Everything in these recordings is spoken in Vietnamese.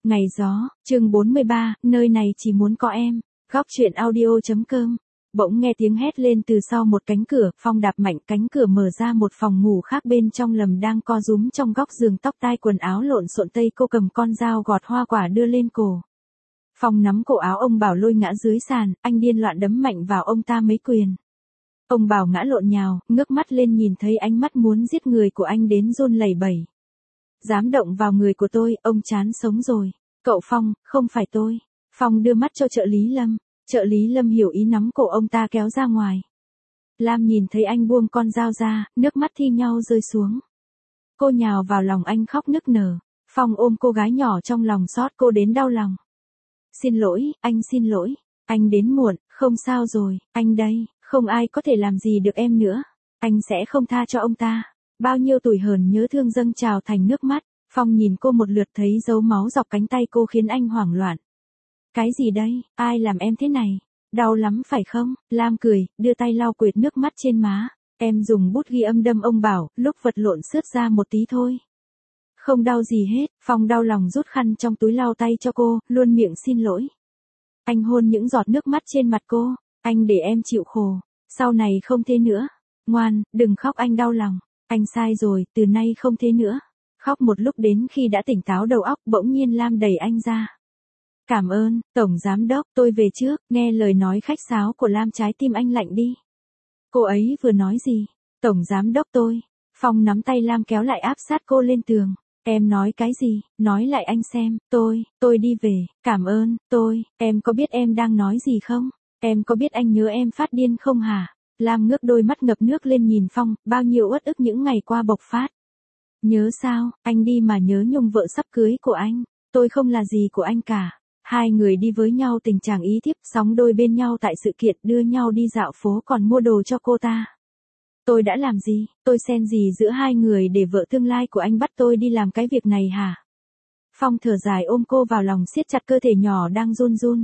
Ngày gió, chương 43, nơi này chỉ muốn có em. Góc truyện audio.com. Bỗng nghe tiếng hét lên từ sau một cánh cửa, Phong đạp mạnh cánh cửa mở ra một phòng ngủ khác, bên trong Lầm đang co rúm trong góc giường, tóc tai quần áo lộn xộn, tay cô cầm con dao gọt hoa quả đưa lên cổ. Phong nắm cổ áo ông Bảo lôi ngã dưới sàn, anh điên loạn đấm mạnh vào ông ta mấy quyền. Ông Bảo ngã lộn nhào, ngước mắt lên nhìn thấy ánh mắt muốn giết người của anh đến run lẩy bẩy. Dám động vào người của tôi, ông chán sống rồi. Cậu Phong, không phải tôi. Phong đưa mắt cho trợ lý Lâm. Trợ lý Lâm hiểu ý, nắm cổ ông ta kéo ra ngoài. Lam nhìn thấy anh buông con dao ra, nước mắt thi nhau rơi xuống. Cô nhào vào lòng anh khóc nức nở. Phong ôm cô gái nhỏ trong lòng, xót cô đến đau lòng. Xin lỗi, anh xin lỗi. Anh đến muộn, không sao rồi, anh đây, không ai có thể làm gì được em nữa. Anh sẽ không tha cho ông ta. Bao nhiêu tủi hờn nhớ thương dâng trào thành nước mắt. Phong nhìn cô một lượt, thấy dấu máu dọc cánh tay cô khiến anh hoảng loạn. Cái gì đây, ai làm em thế này? Đau lắm phải không? Lam cười, đưa tay lau quệt nước mắt trên má. Em dùng bút ghi âm đâm ông Bảo, lúc vật lộn xước ra một tí thôi. Không đau gì hết. Phong đau lòng rút khăn trong túi lau tay cho cô, luôn miệng xin lỗi. Anh hôn những giọt nước mắt trên mặt cô. Anh để em chịu khổ. Sau này không thế nữa. Ngoan, đừng khóc, anh đau lòng. Anh sai rồi, từ nay không thế nữa. Khóc một lúc đến khi đã tỉnh táo đầu óc, bỗng nhiên Lam đẩy anh ra. Cảm ơn, Tổng Giám Đốc, tôi về trước. Nghe lời nói khách sáo của Lam, trái tim anh lạnh đi. Cô ấy vừa nói gì? Tổng Giám Đốc tôi. Phong nắm tay Lam kéo lại, áp sát cô lên tường. Em nói cái gì? Nói lại anh xem. Tôi đi về. Cảm ơn, em có biết em đang nói gì không? Em có biết anh nhớ em phát điên không hả? Lam ngước đôi mắt ngập nước lên nhìn Phong, bao nhiêu uất ức những ngày qua bộc phát. Nhớ sao, anh đi mà nhớ Nhung, vợ sắp cưới của anh. Tôi không là gì của anh cả. Hai người đi với nhau tình trạng ý thiếp, sóng đôi bên nhau tại sự kiện, đưa nhau đi dạo phố còn mua đồ cho cô ta. Tôi đã làm gì, tôi xen gì giữa hai người để vợ tương lai của anh bắt tôi đi làm cái việc này hả? Phong thở dài ôm cô vào lòng, siết chặt cơ thể nhỏ đang run run.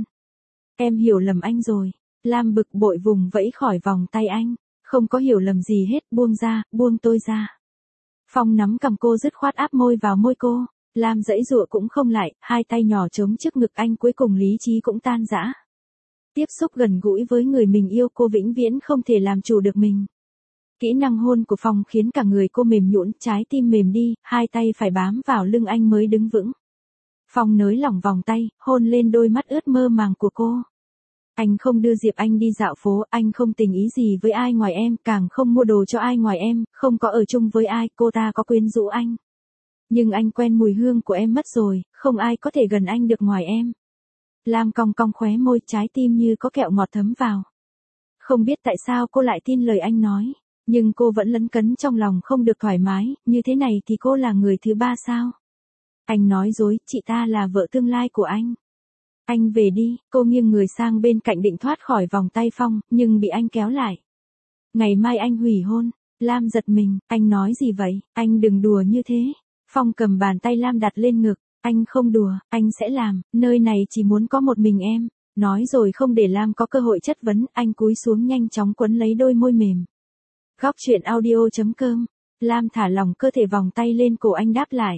Em hiểu lầm anh rồi. Lam bực bội vùng vẫy khỏi vòng tay anh. Không có hiểu lầm gì hết, buông ra, buông tôi ra. Phong nắm cầm cô dứt khoát áp môi vào môi cô. Lam giãy giụa cũng không lại, hai tay nhỏ chống trước ngực anh, cuối cùng lý trí cũng tan rã. Tiếp xúc gần gũi với người mình yêu, cô vĩnh viễn không thể làm chủ được mình. Kỹ năng hôn của Phong khiến cả người cô mềm nhũn, trái tim mềm đi, hai tay phải bám vào lưng anh mới đứng vững. Phong nới lỏng vòng tay, hôn lên đôi mắt ướt mơ màng của cô. Anh không đưa Diệp Anh đi dạo phố, anh không tình ý gì với ai ngoài em, càng không mua đồ cho ai ngoài em, không có ở chung với ai, cô ta có quyến rũ anh. Nhưng anh quen mùi hương của em mất rồi, không ai có thể gần anh được ngoài em. Lam cong cong khóe môi, trái tim như có kẹo ngọt thấm vào. Không biết tại sao cô lại tin lời anh nói, nhưng cô vẫn lấn cấn trong lòng không được thoải mái, như thế này thì cô là người thứ ba sao? Anh nói dối, chị ta là vợ tương lai của anh. Anh về đi, cô nghiêng người sang bên cạnh định thoát khỏi vòng tay Phong, nhưng bị anh kéo lại. Ngày mai anh hủy hôn. Lam giật mình, anh nói gì vậy, anh đừng đùa như thế. Phong cầm bàn tay Lam đặt lên ngực, anh không đùa, anh sẽ làm, nơi này chỉ muốn có một mình em. Nói rồi không để Lam có cơ hội chất vấn, anh cúi xuống nhanh chóng quấn lấy đôi môi mềm. Góc truyện audio.com. Lam thả lỏng cơ thể, vòng tay lên cổ anh đáp lại.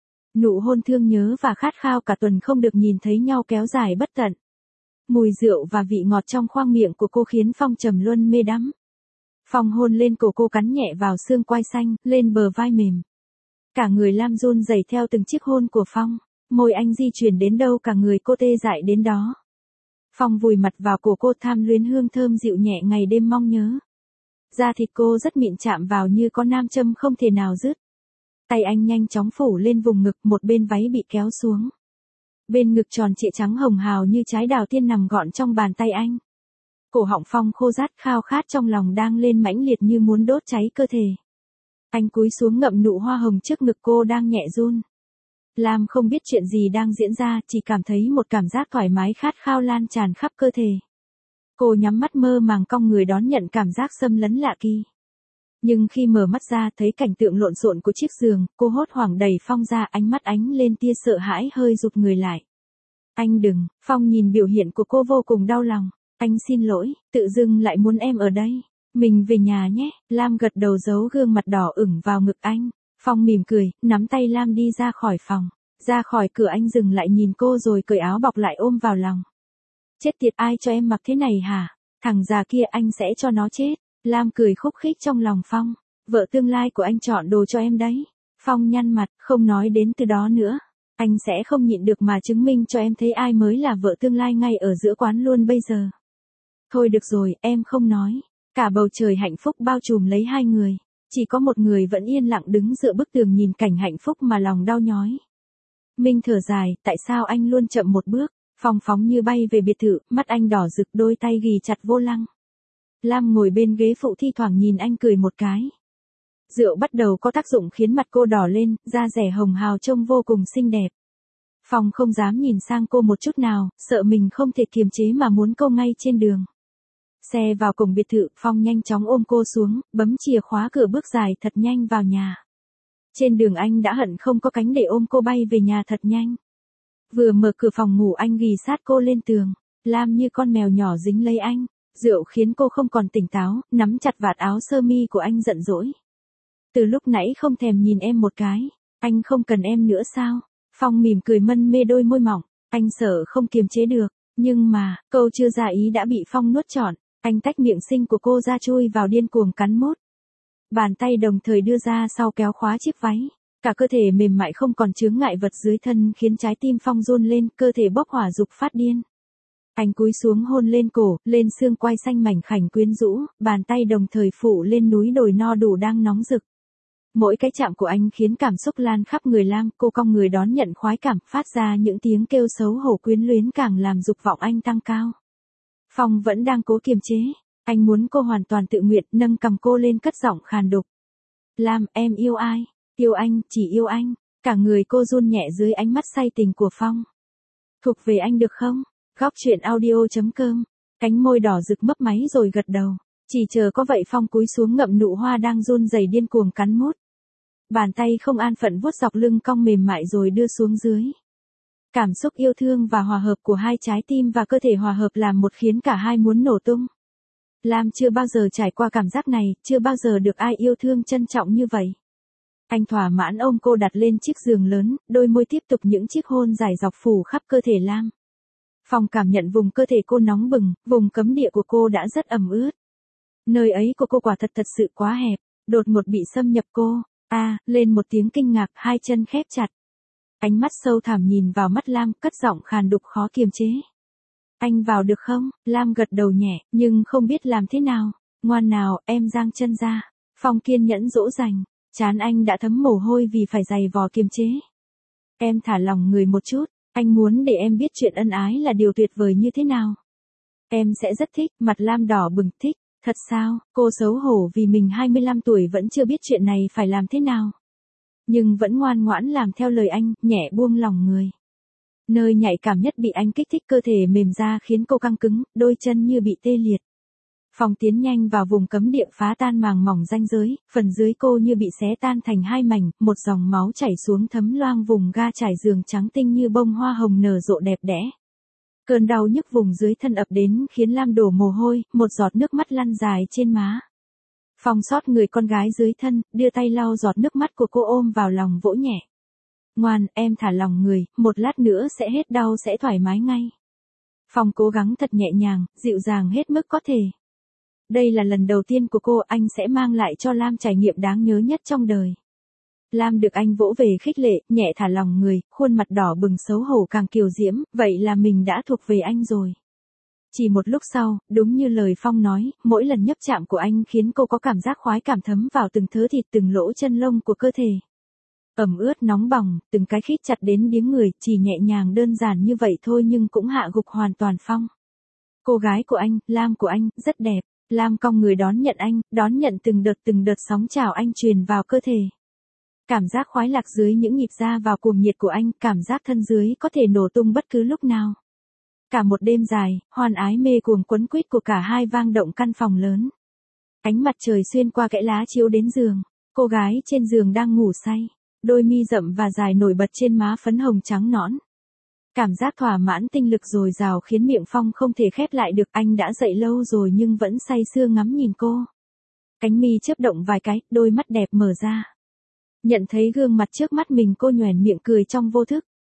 Nụ hôn thương nhớ và khát khao cả tuần không được nhìn thấy nhau kéo dài bất tận. Mùi rượu và vị ngọt trong khoang miệng của cô khiến Phong trầm luân mê đắm. Phong hôn lên cổ cô, cắn nhẹ vào xương quai xanh, lên bờ vai mềm. Cả người Lam run rẩy theo từng chiếc hôn của Phong, môi anh di chuyển đến đâu cả người cô tê dại đến đó. Phong vùi mặt vào cổ cô, tham luyến hương thơm dịu nhẹ ngày đêm mong nhớ. Da thịt cô rất mịn, chạm vào như có nam châm không thể nào dứt. Tay anh nhanh chóng phủ lên vùng ngực, một bên váy bị kéo xuống. Bên ngực tròn trịa trắng hồng hào như trái đào tiên nằm gọn trong bàn tay anh. Cổ họng Phong khô rát, khao khát trong lòng đang lên mãnh liệt như muốn đốt cháy cơ thể. Anh cúi xuống ngậm nụ hoa hồng trước ngực cô đang nhẹ run. Lam không biết chuyện gì đang diễn ra, chỉ cảm thấy một cảm giác thoải mái khát khao lan tràn khắp cơ thể. Cô nhắm mắt mơ màng cong người đón nhận cảm giác xâm lấn lạ kỳ. Nhưng khi mở mắt ra thấy cảnh tượng lộn xộn của chiếc giường, cô hốt hoảng đẩy Phong ra, ánh mắt ánh lên tia sợ hãi, hơi rụt người lại. Anh đừng. Phong nhìn biểu hiện của cô vô cùng đau lòng. Anh xin lỗi, tự dưng lại muốn em ở đây. Mình về nhà nhé. Lam gật đầu, giấu gương mặt đỏ ửng vào ngực anh. Phong mỉm cười, nắm tay Lam đi ra khỏi phòng. Ra khỏi cửa anh dừng lại nhìn cô rồi cởi áo bọc lại ôm vào lòng. Chết tiệt, ai cho em mặc thế này hả? Thằng già kia anh sẽ cho nó chết. Lam cười khúc khích trong lòng Phong. Vợ tương lai của anh chọn đồ cho em đấy. Phong nhăn mặt, không nói đến từ đó nữa. Anh sẽ không nhịn được mà chứng minh cho em thấy ai mới là vợ tương lai ngay ở giữa quán luôn bây giờ. Thôi được rồi, em không nói. Cả bầu trời hạnh phúc bao trùm lấy hai người. Chỉ có một người vẫn yên lặng đứng dựa bức tường nhìn cảnh hạnh phúc mà lòng đau nhói. Minh thở dài, tại sao anh luôn chậm một bước? Phong phóng như bay về biệt thự, mắt anh đỏ rực, đôi tay ghì chặt vô lăng. Lam ngồi bên ghế phụ thi thoảng nhìn anh cười một cái. Rượu bắt đầu có tác dụng khiến mặt cô đỏ lên, da dẻ hồng hào trông vô cùng xinh đẹp. Phong không dám nhìn sang cô một chút nào, sợ mình không thể kiềm chế mà muốn câu ngay trên đường. Xe vào cổng biệt thự, Phong nhanh chóng ôm cô xuống, bấm chìa khóa cửa bước dài thật nhanh vào nhà. Trên đường anh đã hận không có cánh để ôm cô bay về nhà thật nhanh. Vừa mở cửa phòng ngủ anh ghì sát cô lên tường. Lam như con mèo nhỏ dính lấy anh. Rượu khiến cô không còn tỉnh táo, nắm chặt vạt áo sơ mi của anh giận dỗi. Từ lúc nãy không thèm nhìn em một cái. Anh không cần em nữa sao? Phong mỉm cười mân mê đôi môi mỏng. Anh sợ không kiềm chế được. Nhưng mà, câu chưa ra ý đã bị Phong nuốt trọn. Anh tách miệng xinh của cô ra chui vào điên cuồng cắn mút. Bàn tay đồng thời đưa ra sau kéo khóa chiếc váy. Cả cơ thể mềm mại không còn chướng ngại vật dưới thân khiến trái tim Phong run lên, cơ thể bốc hỏa dục phát điên. Anh cúi xuống hôn lên cổ, lên xương quai xanh mảnh khảnh quyến rũ, bàn tay đồng thời phủ lên núi đồi no đủ đang nóng rực. Mỗi cái chạm của anh khiến cảm xúc lan khắp người Lam, cô cong người đón nhận khoái cảm, phát ra những tiếng kêu xấu hổ quyến luyến càng làm dục vọng anh tăng cao. Phong vẫn đang cố kiềm chế, anh muốn cô hoàn toàn tự nguyện, nâng cằm cô lên cất giọng khàn đục. Lam, em yêu ai? Yêu anh, chỉ yêu anh. Cả người cô run nhẹ dưới ánh mắt say tình của Phong. Thuộc về anh được không? Góc truyện audio.com. Cánh môi đỏ rực mấp máy rồi gật đầu. Chỉ chờ có vậy Phong cúi xuống ngậm nụ hoa đang run rẩy điên cuồng cắn mút. Bàn tay không an phận vuốt dọc lưng cong mềm mại rồi đưa xuống dưới. Cảm xúc yêu thương và hòa hợp của hai trái tim và cơ thể hòa hợp làm một khiến cả hai muốn nổ tung. Lam chưa bao giờ trải qua cảm giác này, chưa bao giờ được ai yêu thương trân trọng như vậy. Anh thỏa mãn ôm cô đặt lên chiếc giường lớn, đôi môi tiếp tục những chiếc hôn dài dọc phủ khắp cơ thể Lam. Phong cảm nhận vùng cơ thể cô nóng bừng, vùng cấm địa của cô đã rất ẩm ướt. Nơi ấy của cô quả thật sự quá hẹp, đột ngột bị xâm nhập cô. Lên một tiếng kinh ngạc, hai chân khép chặt. Ánh mắt sâu thẳm nhìn vào mắt Lam, cất giọng khàn đục khó kiềm chế. Anh vào được không? Lam gật đầu nhẹ, nhưng không biết làm thế nào. Ngoan nào, em giang chân ra. Phong kiên nhẫn dỗ dành. Trán anh đã thấm mồ hôi vì phải giày vò kiềm chế. Em thả lòng người một chút, anh muốn để em biết chuyện ân ái là điều tuyệt vời như thế nào. Em sẽ rất thích, mặt Lam đỏ bừng thích. Thật sao? Cô xấu hổ vì mình 25 tuổi vẫn chưa biết chuyện này phải làm thế nào. Nhưng vẫn ngoan ngoãn làm theo lời anh, nhẹ buông lòng người. Nơi nhạy cảm nhất bị anh kích thích, cơ thể mềm ra khiến cô căng cứng, đôi chân như bị tê liệt. Phong tiến nhanh vào vùng cấm địa phá tan màng mỏng ranh giới, phần dưới cô như bị xé tan thành hai mảnh, một dòng máu chảy xuống thấm loang vùng ga trải giường trắng tinh như bông hoa hồng nở rộ đẹp đẽ. Cơn đau nhức vùng dưới thân ập đến khiến Lam đổ mồ hôi, một giọt nước mắt lăn dài trên má. Phong xót người con gái dưới thân, đưa tay lau giọt nước mắt của cô ôm vào lòng vỗ nhẹ. Ngoan, em thả lòng người, một lát nữa sẽ hết đau sẽ thoải mái ngay. Phong cố gắng thật nhẹ nhàng, dịu dàng hết mức có thể. Đây là lần đầu tiên của cô, anh sẽ mang lại cho Lam trải nghiệm đáng nhớ nhất trong đời. Lam được anh vỗ về khích lệ, nhẹ thả lòng người, khuôn mặt đỏ bừng xấu hổ càng kiều diễm, vậy là mình đã thuộc về anh rồi. Chỉ một lúc sau, đúng như lời Phong nói, mỗi lần nhấp chạm của anh khiến cô có cảm giác khoái cảm thấm vào từng thớ thịt từng lỗ chân lông của cơ thể. Ẩm ướt nóng bỏng, từng cái khít chặt đến điếng người, chỉ nhẹ nhàng đơn giản như vậy thôi nhưng cũng hạ gục hoàn toàn Phong. Cô gái của anh, Lam của anh, rất đẹp. Lam cong người đón nhận anh, đón nhận từng đợt sóng trào anh truyền vào cơ thể. Cảm giác khoái lạc dưới những nhịp ra vào cuồng nhiệt của anh, cảm giác thân dưới có thể nổ tung bất cứ lúc nào. Cả một đêm dài, hoan ái mê cuồng quấn quýt của cả hai vang động căn phòng lớn. Ánh mặt trời xuyên qua kẽ lá chiếu đến giường. Cô gái trên giường đang ngủ say. Đôi mi rậm và dài nổi bật trên má phấn hồng trắng nõn. Cảm giác thỏa mãn tinh lực dồi dào khiến miệng Phong không thể khép lại được. Anh đã dậy lâu rồi nhưng vẫn say sưa ngắm nhìn cô. Cánh mi chớp động vài cái, đôi mắt đẹp mở ra. Nhận thấy gương mặt trước mắt mình cô nhoẻn miệng cười trong vô thức.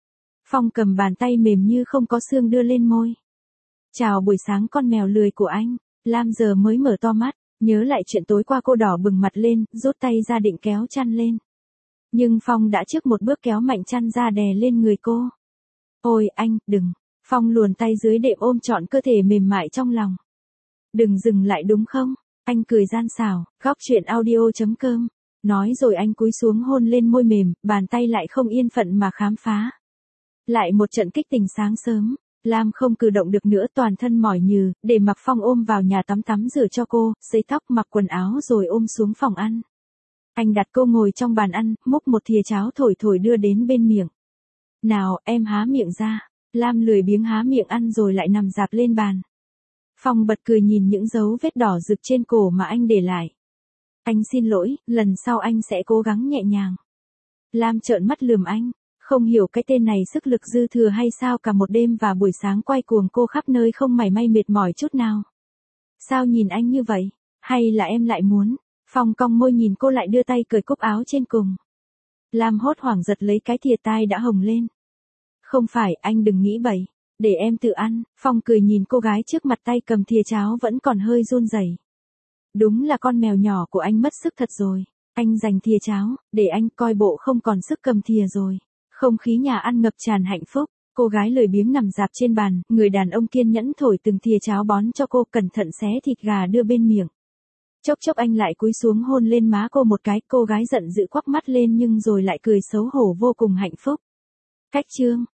Phong cầm bàn tay mềm như không có xương đưa lên môi. Chào buổi sáng con mèo lười của anh. Lam giờ mới mở to mắt, nhớ lại chuyện tối qua cô đỏ bừng mặt lên, rút tay ra định kéo chăn lên. Nhưng Phong đã trước một bước kéo mạnh chăn ra đè lên người cô. Ôi anh, đừng. Phong luồn tay dưới đệm ôm trọn cơ thể mềm mại trong lòng. Đừng dừng lại đúng không? Anh cười gian xảo, góc chuyện audio.com. Nói rồi anh cúi xuống hôn lên môi mềm, bàn tay lại không yên phận mà khám phá. Lại một trận kích tình sáng sớm, Lam không cử động được nữa, toàn thân mỏi nhừ, để mặc Phong ôm vào nhà tắm rửa cho cô, sấy tóc mặc quần áo rồi ôm xuống phòng ăn. Anh đặt cô ngồi trong bàn ăn, múc một thìa cháo thổi thổi đưa đến bên miệng. Nào, em há miệng ra. Lam lười biếng há miệng ăn rồi lại nằm rạp lên bàn. Phong bật cười nhìn những dấu vết đỏ rực trên cổ mà anh để lại. Anh xin lỗi, lần sau anh sẽ cố gắng nhẹ nhàng. Lam trợn mắt lườm anh, không hiểu cái tên này sức lực dư thừa hay sao, cả một đêm và buổi sáng quay cuồng cô khắp nơi không mảy may mệt mỏi chút nào. Sao nhìn anh như vậy? Hay là em lại muốn? Phong cong môi nhìn cô lại đưa tay cởi cúc áo trên cùng. Lam hốt hoảng giật lấy cái thìa tai đã hồng lên. Không phải, anh đừng nghĩ bậy. Để em tự ăn. Phong cười nhìn cô gái trước mặt, tay cầm thìa cháo vẫn còn hơi run rẩy. Đúng là con mèo nhỏ của anh mất sức thật rồi. Anh giành thìa cháo, để anh coi bộ không còn sức cầm thìa rồi. Không khí nhà ăn ngập tràn hạnh phúc. Cô gái lười biếng nằm rạp trên bàn, người đàn ông kiên nhẫn thổi từng thìa cháo bón cho cô, cẩn thận xé thịt gà đưa bên miệng. Chốc chốc anh lại cúi xuống hôn lên má cô một cái, cô gái giận dữ quắc mắt lên nhưng rồi lại cười xấu hổ vô cùng hạnh phúc. Cách chương